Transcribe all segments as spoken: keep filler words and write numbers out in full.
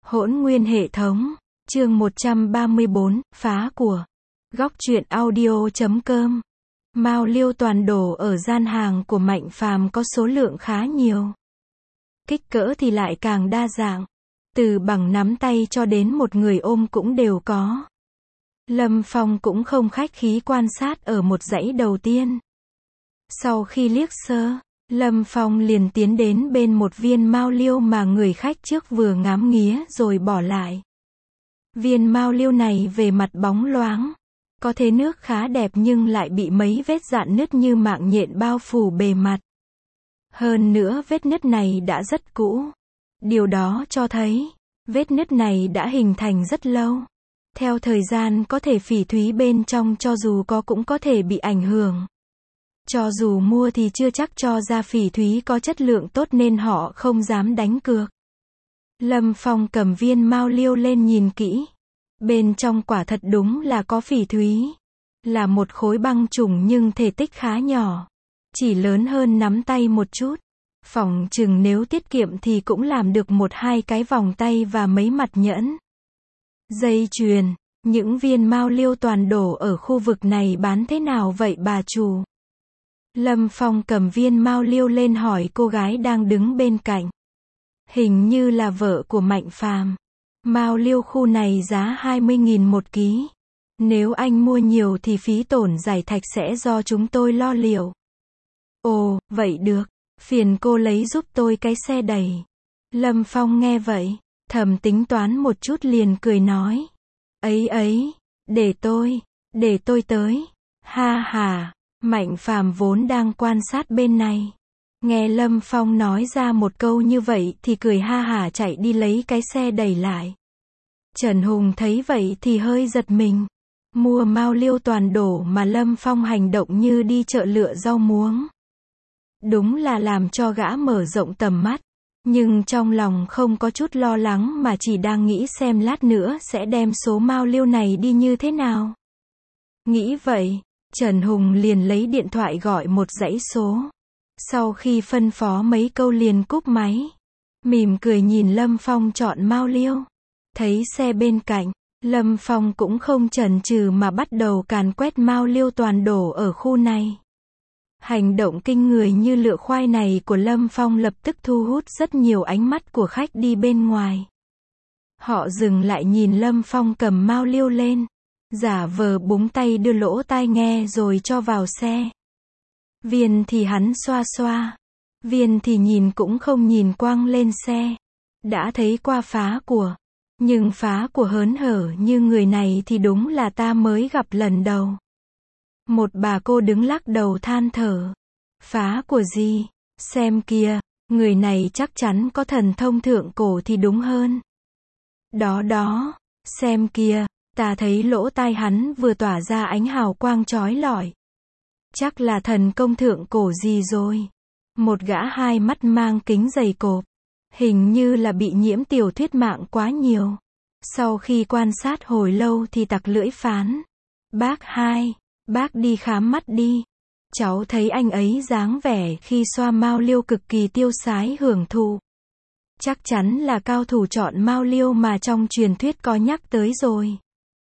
Hỗn nguyên hệ thống, chương một trăm ba mươi bốn, phá của. Góc truyện audio chấm com. Mao liêu toàn đồ ở gian hàng của Mạnh Phàm có số lượng khá nhiều. Kích cỡ thì lại càng đa dạng. Từ bằng nắm tay cho đến một người ôm cũng đều có. Lâm Phong cũng không khách khí quan sát ở một dãy đầu tiên. Sau khi liếc sơ, Lâm Phong liền tiến đến bên một viên mao liêu mà người khách trước vừa ngắm nghía rồi bỏ lại. Viên mao liêu này về mặt bóng loáng, có thế nước khá đẹp nhưng lại bị mấy vết rạn nứt như mạng nhện bao phủ bề mặt. Hơn nữa vết nứt này đã rất cũ. Điều đó cho thấy, vết nứt này đã hình thành rất lâu. Theo thời gian có thể phỉ thúy bên trong cho dù có cũng có thể bị ảnh hưởng. Cho dù mua thì chưa chắc cho ra phỉ thúy có chất lượng tốt nên họ không dám đánh cược. Lâm Phong cầm viên mao liêu lên nhìn kỹ. Bên trong quả thật đúng là có phỉ thúy. Là một khối băng trùng nhưng thể tích khá nhỏ. Chỉ lớn hơn nắm tay một chút. Phỏng chừng nếu tiết kiệm thì cũng làm được một hai cái vòng tay và mấy mặt nhẫn. Dây chuyền, những viên mao liêu toàn đổ ở khu vực này bán thế nào vậy bà chủ? Lâm Phong cầm viên mao liêu lên hỏi cô gái đang đứng bên cạnh. Hình như là vợ của Mạnh Phàm. Mao liêu khu này giá hai mươi nghìn một ký. Nếu anh mua nhiều thì phí tổn giải thạch sẽ do chúng tôi lo liệu. Ồ, vậy được. Phiền cô lấy giúp tôi cái xe đẩy. Lâm Phong nghe vậy, thầm tính toán một chút liền cười nói. Ấy ấy, để tôi, để tôi tới. Ha ha. Mạnh Phàm vốn đang quan sát bên này. Nghe Lâm Phong nói ra một câu như vậy thì cười ha hả chạy đi lấy cái xe đẩy lại. Trần Hùng thấy vậy thì hơi giật mình. Mua mao liêu toàn đổ mà Lâm Phong hành động như đi chợ lựa rau muống. Đúng là làm cho gã mở rộng tầm mắt. Nhưng trong lòng không có chút lo lắng mà chỉ đang nghĩ xem lát nữa sẽ đem số mao liêu này đi như thế nào. Nghĩ vậy, Trần Hùng liền lấy điện thoại gọi một dãy số. Sau khi phân phó mấy câu liền cúp máy. Mỉm cười nhìn Lâm Phong chọn mao liêu. Thấy xe bên cạnh, Lâm Phong cũng không chần chừ mà bắt đầu càn quét mao liêu toàn đổ ở khu này. Hành động kinh người như lựa khoai này của Lâm Phong lập tức thu hút rất nhiều ánh mắt của khách đi bên ngoài. Họ dừng lại nhìn Lâm Phong cầm mao liêu lên. Giả vờ búng tay đưa lỗ tai nghe rồi cho vào xe. Viên thì hắn xoa xoa. Viên thì nhìn cũng không nhìn quăng lên xe. Đã thấy qua phá của. Nhưng phá của hớn hở như người này thì đúng là ta mới gặp lần đầu. Một bà cô đứng lắc đầu than thở. Phá của gì? Xem kìa, người này chắc chắn có thần thông thượng cổ thì đúng hơn. Đó đó, xem kìa. Ta thấy lỗ tai hắn vừa tỏa ra ánh hào quang chói lọi. Chắc là thần công thượng cổ gì rồi. Một gã hai mắt mang kính dày cộp. Hình như là bị nhiễm tiểu thuyết mạng quá nhiều. Sau khi quan sát hồi lâu thì tặc lưỡi phán. Bác hai, bác đi khám mắt đi. Cháu thấy anh ấy dáng vẻ khi xoa mao liêu cực kỳ tiêu sái hưởng thụ. Chắc chắn là cao thủ chọn mao liêu mà trong truyền thuyết có nhắc tới rồi.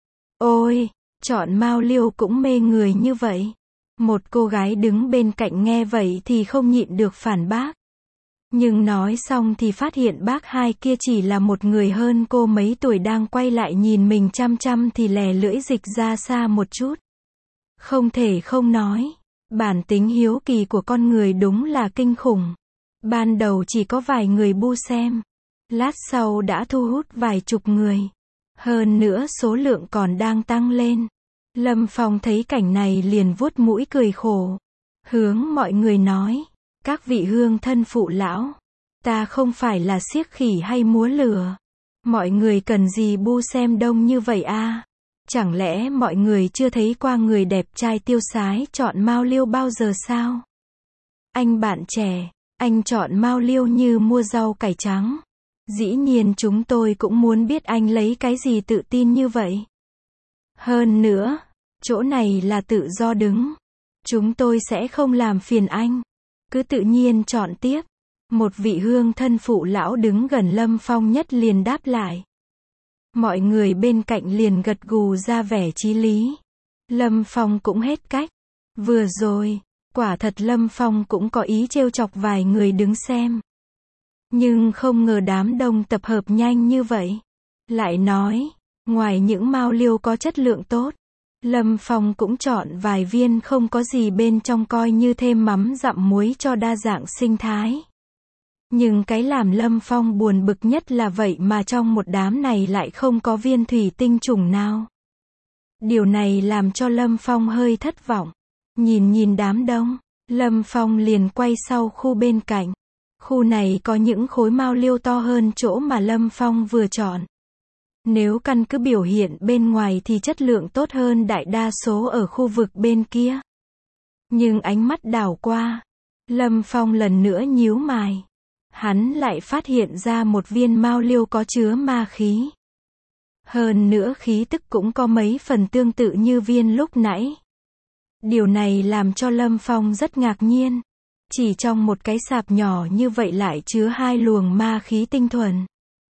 Ôi, chọn mao liêu cũng mê người như vậy. Một cô gái đứng bên cạnh nghe vậy thì không nhịn được phản bác. Nhưng nói xong thì phát hiện bác hai kia chỉ là một người hơn cô mấy tuổi đang quay lại nhìn mình chăm chăm thì lè lưỡi dịch ra xa một chút. Không thể không nói, bản tính hiếu kỳ của con người đúng là kinh khủng. Ban đầu chỉ có vài người bu xem. Lát sau đã thu hút vài chục người. Hơn nữa số lượng còn đang tăng lên. Lâm Phong thấy cảnh này liền vuốt mũi cười khổ. Hướng mọi người nói. Các vị hương thân phụ lão. Ta không phải là xiếc khỉ hay múa lửa. Mọi người cần gì bu xem đông như vậy à? Chẳng lẽ mọi người chưa thấy qua người đẹp trai tiêu sái chọn mao liêu bao giờ sao? Anh bạn trẻ, anh chọn mao liêu như mua rau cải trắng. Dĩ nhiên chúng tôi cũng muốn biết anh lấy cái gì tự tin như vậy. Hơn nữa, chỗ này là tự do đứng. Chúng tôi sẽ không làm phiền anh. Cứ tự nhiên chọn tiếp. Một vị hương thân phụ lão đứng gần Lâm Phong nhất liền đáp lại. Mọi người bên cạnh liền gật gù ra vẻ chí lý. Lâm Phong cũng hết cách. Vừa rồi, quả thật Lâm Phong cũng có ý trêu chọc vài người đứng xem. Nhưng không ngờ đám đông tập hợp nhanh như vậy. Lại nói, ngoài những mao liêu có chất lượng tốt, Lâm Phong cũng chọn vài viên không có gì bên trong coi như thêm mắm dặm muối cho đa dạng sinh thái. Nhưng cái làm Lâm Phong buồn bực nhất là vậy mà trong một đám này lại không có viên thủy tinh trùng nào. Điều này làm cho Lâm Phong hơi thất vọng. Nhìn nhìn đám đông, Lâm Phong liền quay sau khu bên cạnh. Khu này có những khối mao liêu to hơn chỗ mà Lâm Phong vừa chọn. Nếu căn cứ biểu hiện bên ngoài thì chất lượng tốt hơn đại đa số ở khu vực bên kia. Nhưng ánh mắt đảo qua, Lâm Phong lần nữa nhíu mày. Hắn lại phát hiện ra một viên mao liêu có chứa ma khí. Hơn nữa khí tức cũng có mấy phần tương tự như viên lúc nãy. Điều này làm cho Lâm Phong rất ngạc nhiên. Chỉ trong một cái sạp nhỏ như vậy lại chứa hai luồng ma khí tinh thuần.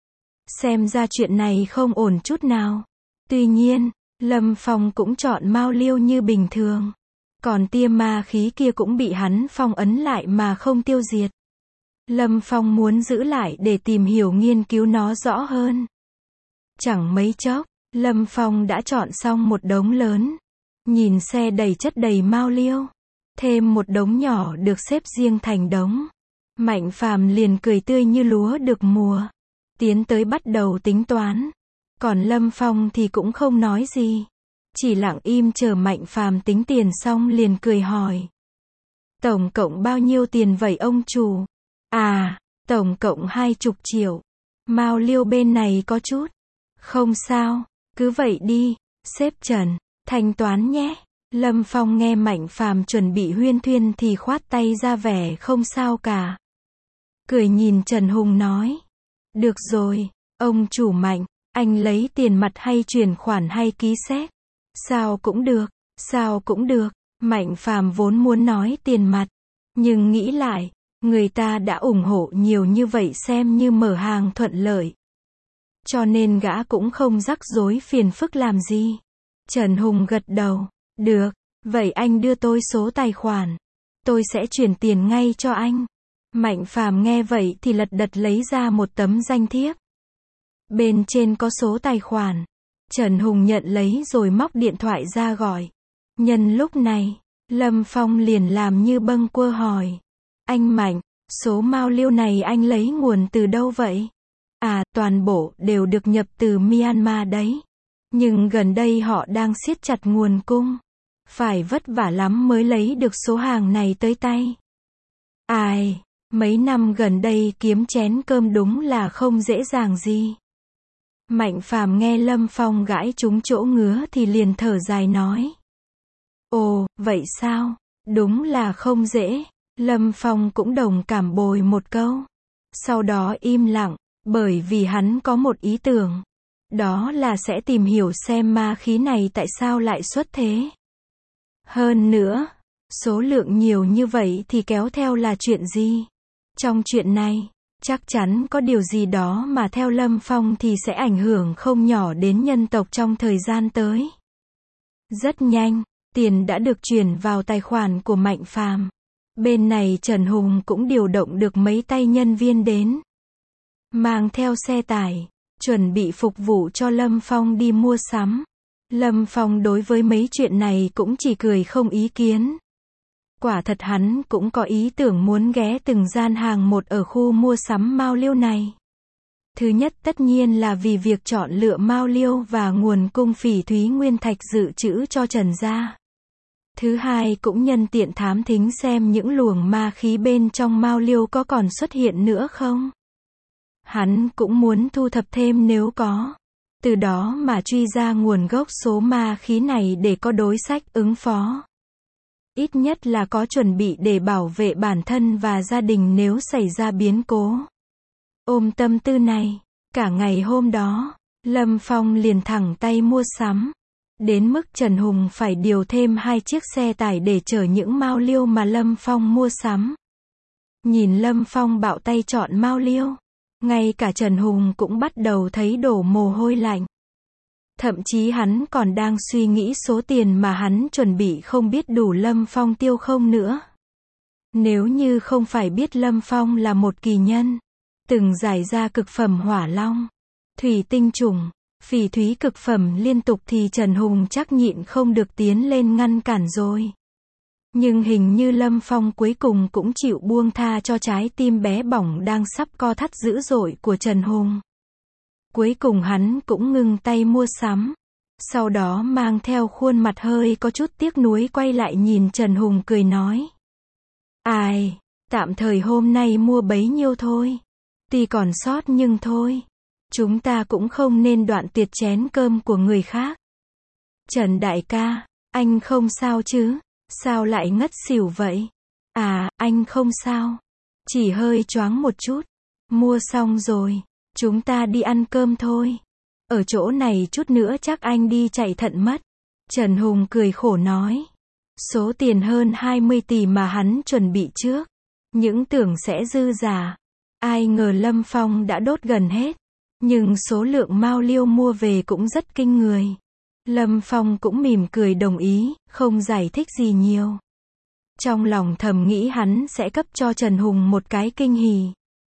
Xem ra chuyện này không ổn chút nào. Tuy nhiên, Lâm Phong cũng chọn mao liêu như bình thường. Còn tia ma khí kia cũng bị hắn phong ấn lại mà không tiêu diệt. Lâm Phong muốn giữ lại để tìm hiểu nghiên cứu nó rõ hơn. Chẳng mấy chốc, Lâm Phong đã chọn xong một đống lớn. Nhìn xe đầy chất đầy mao liêu. Thêm một đống nhỏ được xếp riêng thành đống. Mạnh Phàm liền cười tươi như lúa được mùa. Tiến tới bắt đầu tính toán. Còn Lâm Phong thì cũng không nói gì. Chỉ lặng im chờ Mạnh Phàm tính tiền xong liền cười hỏi. Tổng cộng bao nhiêu tiền vậy ông chủ? À, tổng cộng hai chục triệu. Mao liêu bên này có chút. Không sao, cứ vậy đi, xếp Trần, thanh toán nhé. Lâm Phong nghe Mạnh Phàm chuẩn bị huyên thuyên thì khoát tay ra vẻ không sao cả. Cười nhìn Trần Hùng nói. Được rồi, ông chủ Mạnh, anh lấy tiền mặt hay chuyển khoản hay ký séc? Sao cũng được, sao cũng được. Mạnh Phàm vốn muốn nói tiền mặt. Nhưng nghĩ lại, người ta đã ủng hộ nhiều như vậy xem như mở hàng thuận lợi. Cho nên gã cũng không rắc rối phiền phức làm gì. Trần Hùng gật đầu. Được, vậy anh đưa tôi số tài khoản. Tôi sẽ chuyển tiền ngay cho anh. Mạnh Phàm nghe vậy thì lật đật lấy ra một tấm danh thiếp. Bên trên có số tài khoản. Trần Hùng nhận lấy rồi móc điện thoại ra gọi. Nhân lúc này, Lâm Phong liền làm như bâng quơ hỏi. Anh Mạnh, số mao liêu này anh lấy nguồn từ đâu vậy? À, toàn bộ đều được nhập từ Myanmar đấy. Nhưng gần đây họ đang siết chặt nguồn cung. Phải vất vả lắm mới lấy được số hàng này tới tay. Ai, mấy năm gần đây kiếm chén cơm đúng là không dễ dàng gì. Mạnh Phàm nghe Lâm Phong gãi trúng chỗ ngứa thì liền thở dài nói. Ồ, vậy sao? Đúng là không dễ. Lâm Phong cũng đồng cảm bồi một câu. Sau đó im lặng, bởi vì hắn có một ý tưởng. Đó là sẽ tìm hiểu xem ma khí này tại sao lại xuất thế. Hơn nữa, số lượng nhiều như vậy thì kéo theo là chuyện gì? Trong chuyện này, chắc chắn có điều gì đó mà theo Lâm Phong thì sẽ ảnh hưởng không nhỏ đến nhân tộc trong thời gian tới. Rất nhanh, tiền đã được chuyển vào tài khoản của Mạnh Phàm. Bên này Trần Hùng cũng điều động được mấy tay nhân viên đến. Mang theo xe tải, chuẩn bị phục vụ cho Lâm Phong đi mua sắm. Lâm Phong đối với mấy chuyện này cũng chỉ cười không ý kiến. Quả thật hắn cũng có ý tưởng muốn ghé từng gian hàng một ở khu mua sắm mao liêu này. Thứ nhất tất nhiên là vì việc chọn lựa mao liêu và nguồn cung phỉ thúy nguyên thạch dự trữ cho Trần gia. Thứ hai cũng nhân tiện thám thính xem những luồng ma khí bên trong mao liêu có còn xuất hiện nữa không. Hắn cũng muốn thu thập thêm nếu có. Từ đó mà truy ra nguồn gốc số ma khí này để có đối sách ứng phó. Ít nhất là có chuẩn bị để bảo vệ bản thân và gia đình nếu xảy ra biến cố. Ôm tâm tư này, cả ngày hôm đó, Lâm Phong liền thẳng tay mua sắm. Đến mức Trần Hùng phải điều thêm hai chiếc xe tải để chở những mao liêu mà Lâm Phong mua sắm. Nhìn Lâm Phong bạo tay chọn Mao Liêu, ngay cả Trần Hùng cũng bắt đầu thấy đổ mồ hôi lạnh. Thậm chí hắn còn đang suy nghĩ số tiền mà hắn chuẩn bị không biết đủ Lâm Phong tiêu không nữa. Nếu như không phải biết Lâm Phong là một kỳ nhân, từng giải ra cực phẩm hỏa long, thủy tinh trùng, phỉ thúy cực phẩm liên tục thì Trần Hùng chắc nhịn không được tiến lên ngăn cản rồi. Nhưng hình như Lâm Phong cuối cùng cũng chịu buông tha cho trái tim bé bỏng đang sắp co thắt dữ dội của Trần Hùng. Cuối cùng hắn cũng ngừng tay mua sắm. Sau đó mang theo khuôn mặt hơi có chút tiếc nuối quay lại nhìn Trần Hùng cười nói. Ai, tạm thời hôm nay mua bấy nhiêu thôi. Tuy còn sót nhưng thôi. Chúng ta cũng không nên đoạn tuyệt chén cơm của người khác. Trần đại ca, anh không sao chứ? Sao lại ngất xỉu vậy? À, anh không sao. Chỉ hơi choáng một chút. Mua xong rồi. Chúng ta đi ăn cơm thôi. Ở chỗ này chút nữa chắc anh đi chạy thận mất. Trần Hùng cười khổ nói. Số tiền hơn hai mươi tỷ mà hắn chuẩn bị trước. Những tưởng sẽ dư giả. Ai ngờ Lâm Phong đã đốt gần hết. Nhưng số lượng Mao Liêu mua về cũng rất kinh người. Lâm Phong cũng mỉm cười đồng ý, không giải thích gì nhiều. Trong lòng thầm nghĩ hắn sẽ cấp cho Trần Hùng một cái kinh hỉ.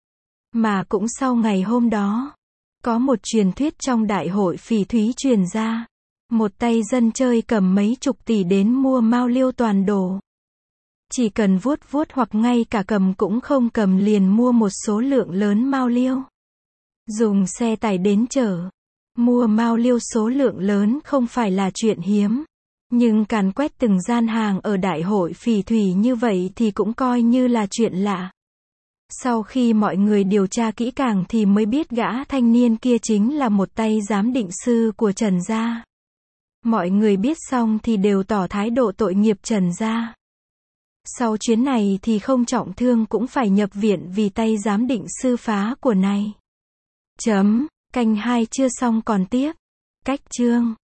Mà cũng sau ngày hôm đó, có một truyền thuyết trong đại hội phỉ thúy truyền ra. Một tay dân chơi cầm mấy chục tỷ đến mua Mao Liêu toàn đồ. Chỉ cần vuốt vuốt hoặc ngay cả cầm cũng không cầm liền mua một số lượng lớn Mao Liêu. Dùng xe tải đến chở. Mua Mao Liêu số lượng lớn không phải là chuyện hiếm. Nhưng càn quét từng gian hàng ở đại hội phỉ thủy như vậy thì cũng coi như là chuyện lạ. Sau khi mọi người điều tra kỹ càng thì mới biết gã thanh niên kia chính là một tay giám định sư của Trần gia. Mọi người biết xong thì đều tỏ thái độ tội nghiệp Trần gia. Sau chuyến này thì không trọng thương cũng phải nhập viện vì tay giám định sư phá của này. Chấm, canh hai chưa xong còn tiếp. Cách chương